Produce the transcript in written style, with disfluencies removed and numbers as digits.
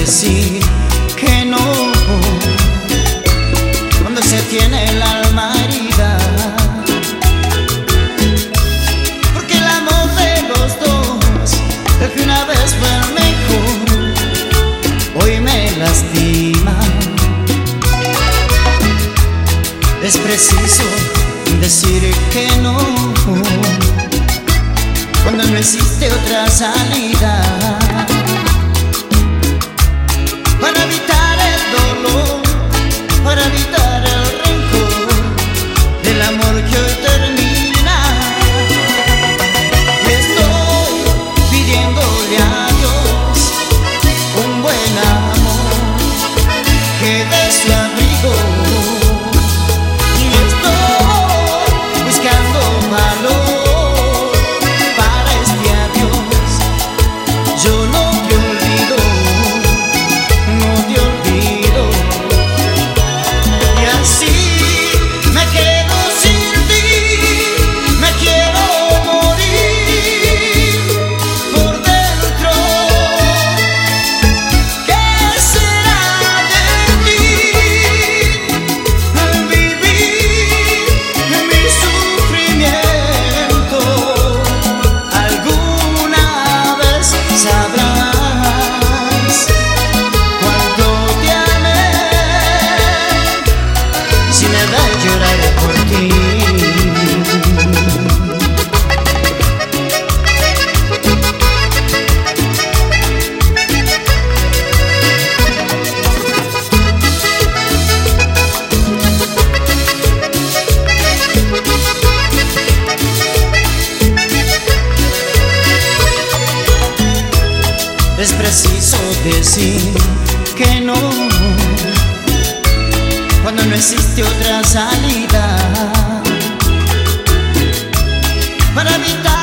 decir que no cuando se tiene el alma herida, porque el amor de los dos, el que una vez fue el mejor, hoy me lastima. Es preciso decir que no cuando no existe otra salida, para evitar el dolor, para evitar el rencor del amor que hoy termina. Le estoy pidiéndole a Dios un buen amor que dé su abrigo, y estoy buscando valor para este adiós. Yo no te olvido, no te olvido, y así me quedo sin ti, me quiero morir por dentro. ¿Qué será de ti al vivir mi sufrimiento? Alguna vez sabrás cuánto te amé, si me da llorar por ti. Es preciso decir que no cuando no existe otra salida, para evitar